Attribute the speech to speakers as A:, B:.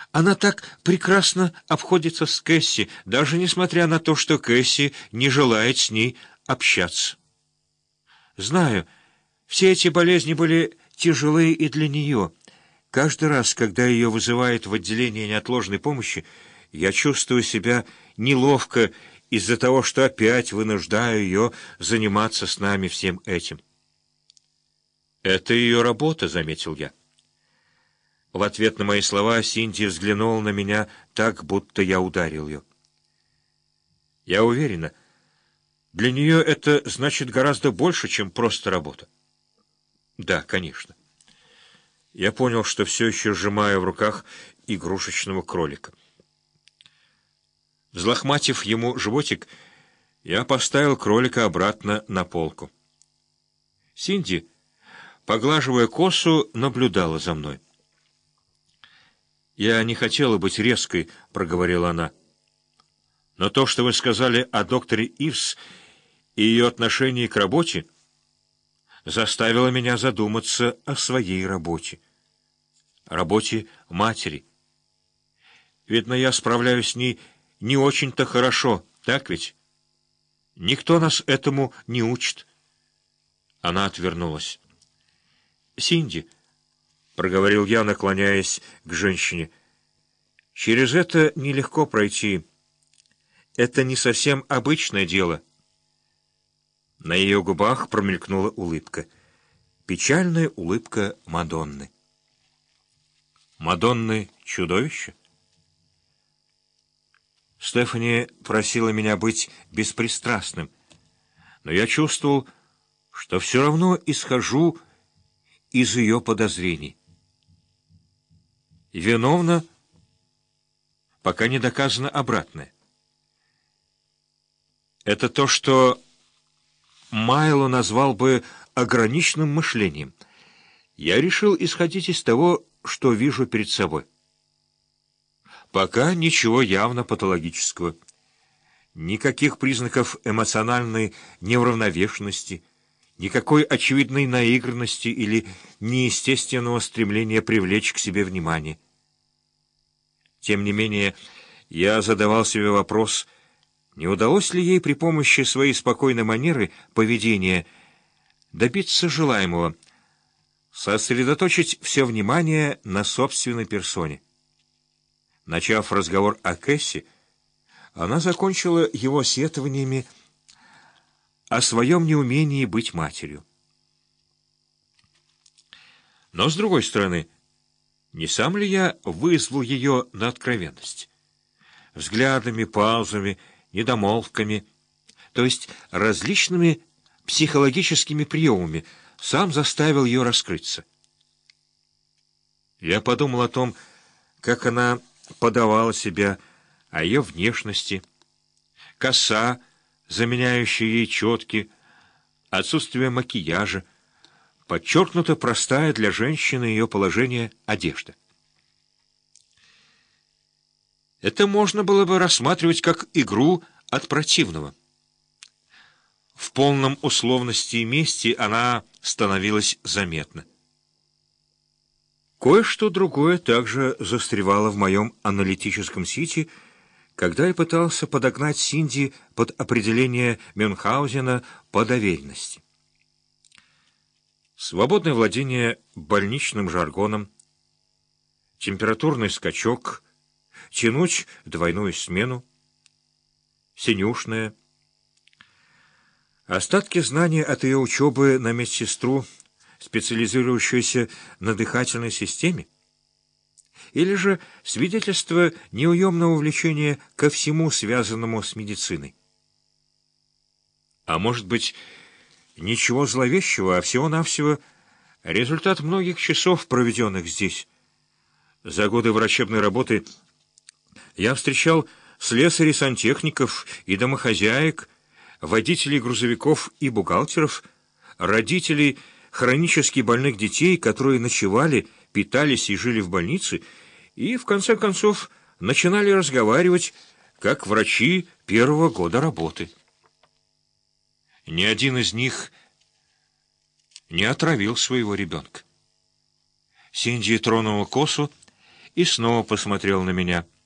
A: Она так прекрасно обходится с Кэсси, даже несмотря на то, что Кэсси не желает с ней общаться. Знаю, все эти болезни были тяжелые и для нее. Каждый раз, когда ее вызывают в отделение неотложной помощи, я чувствую себя неловко из-за того, что опять вынуждаю ее заниматься с нами всем этим. «Это ее работа», — заметил я. В ответ на мои слова Синди взглянула на меня так, будто я ударил ее. Я уверена, для нее это значит гораздо больше, чем просто работа. Да, конечно. Я понял, что все еще сжимаю в руках игрушечного кролика. Взлохматив ему животик, я поставил кролика обратно на полку. Синди, поглаживая косу, наблюдала за мной. «Я не хотела быть резкой», — проговорила она. «Но то, что вы сказали о докторе Ивс и ее отношении к работе, заставило меня задуматься о своей работе. Работе матери. Видно, я справляюсь с ней не очень-то хорошо, так ведь? Никто нас этому не учит». Она отвернулась. «Синди», — проговорил я, наклоняясь к женщине, — «через это нелегко пройти. Это не совсем обычное дело». На ее губах промелькнула улыбка. Печальная улыбка Мадонны. Мадонны — чудовище? Стефани просила меня быть беспристрастным, но я чувствовал, что все равно исхожу из ее подозрений. Виновна, пока не доказано обратное. Это то, что Майло назвал бы ограниченным мышлением. Я решил исходить из того, что вижу перед собой. Пока ничего явно патологического. Никаких признаков эмоциональной неуравновешенности, никакой очевидной наигранности или неестественного стремления привлечь к себе внимание. Тем не менее, я задавал себе вопрос, не удалось ли ей при помощи своей спокойной манеры поведения добиться желаемого, сосредоточить все внимание на собственной персоне. Начав разговор о Кэсси, она закончила его сетованиями о своем неумении быть матерью. Но, с другой стороны, не сам ли я вызвал ее на откровенность? Взглядами, паузами, недомолвками, то есть различными психологическими приемами, сам заставил ее раскрыться. Я подумал о том, как она подавала себя, о ее внешности, коса, заменяющая ей четки, отсутствие макияжа, подчеркнуто простая для женщины ее положение одежда. Это можно было бы рассматривать как игру от противного. В полном условности и месте она становилась заметна. Кое-что другое также застревало в моем аналитическом сити, когда я пытался подогнать Синди под определение Мюнхгаузена по доверенности. Свободное владение больничным жаргоном, температурный скачок, тянуть двойную смену, синюшная. Остатки знаний от ее учебы на медсестру, специализирующуюся на дыхательной системе? Или же свидетельство неуемного влечения ко всему, связанному с медициной? А может быть, ничего зловещего, а всего-навсего результат многих часов, проведенных здесь. За годы врачебной работы я встречал слесарей-сантехников и домохозяек, водителей грузовиков и бухгалтеров, родителей хронически больных детей, которые ночевали, питались и жили в больнице, и, в конце концов, начинали разговаривать, как врачи первого года работы. Ни один из них не отравил своего ребенка. Синди тронула косу и снова посмотрел на меня.